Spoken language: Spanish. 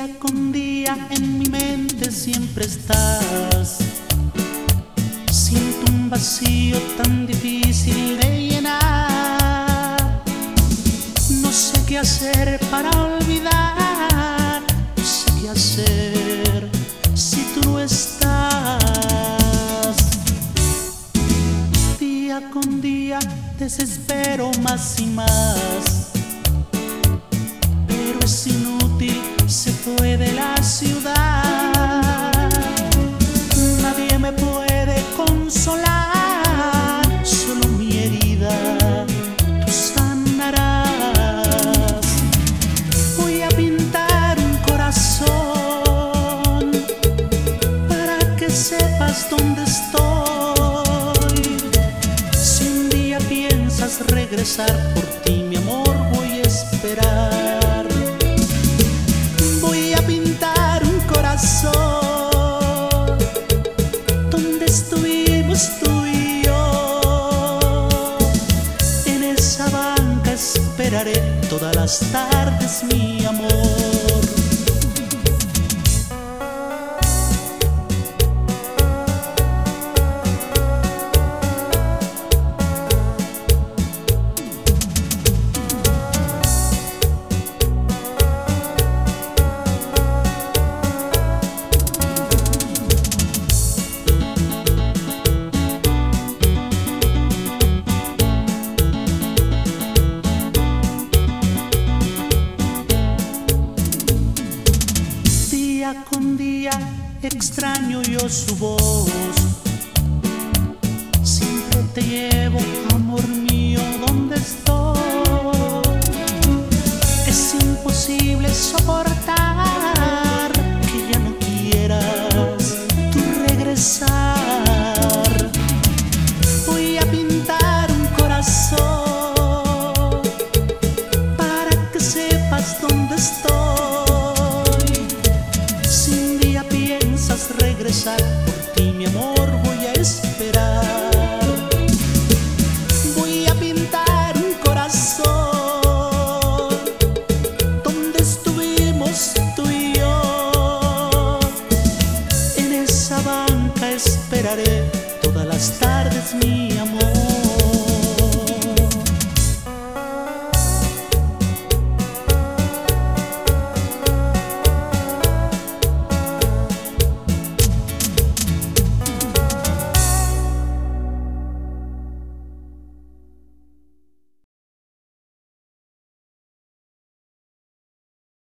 Día con día en mi mente siempre estás. Siento un vacío tan difícil de llenar. No sé qué hacer para olvidar. No sé qué hacer si tú no estás. Día con día desespero más y más. Pero es inútil, se fue de la ciudad. Nadie me puede consolar, solo mi herida tú sanarás. Voy a pintar un corazón para que sepas dónde estoy. Si un día piensas regresar, por ti mi amor voy a esperar. Voy a pintar un corazón donde estuvimos tú y yo. En esa banca esperaré todas las tardes, mi amor. Día con día extraño yo su voz. Siempre te llevo, amor mío, donde estoy. Es imposible soportar que ya no quieras tú regresar. Voy a pintar un corazón para que sepas dónde estoy. Regresar, por ti mi amor voy a esperar. Voy a pintar un corazón donde estuvimos tú y yo. En esa banca esperaré todas las tardes, mi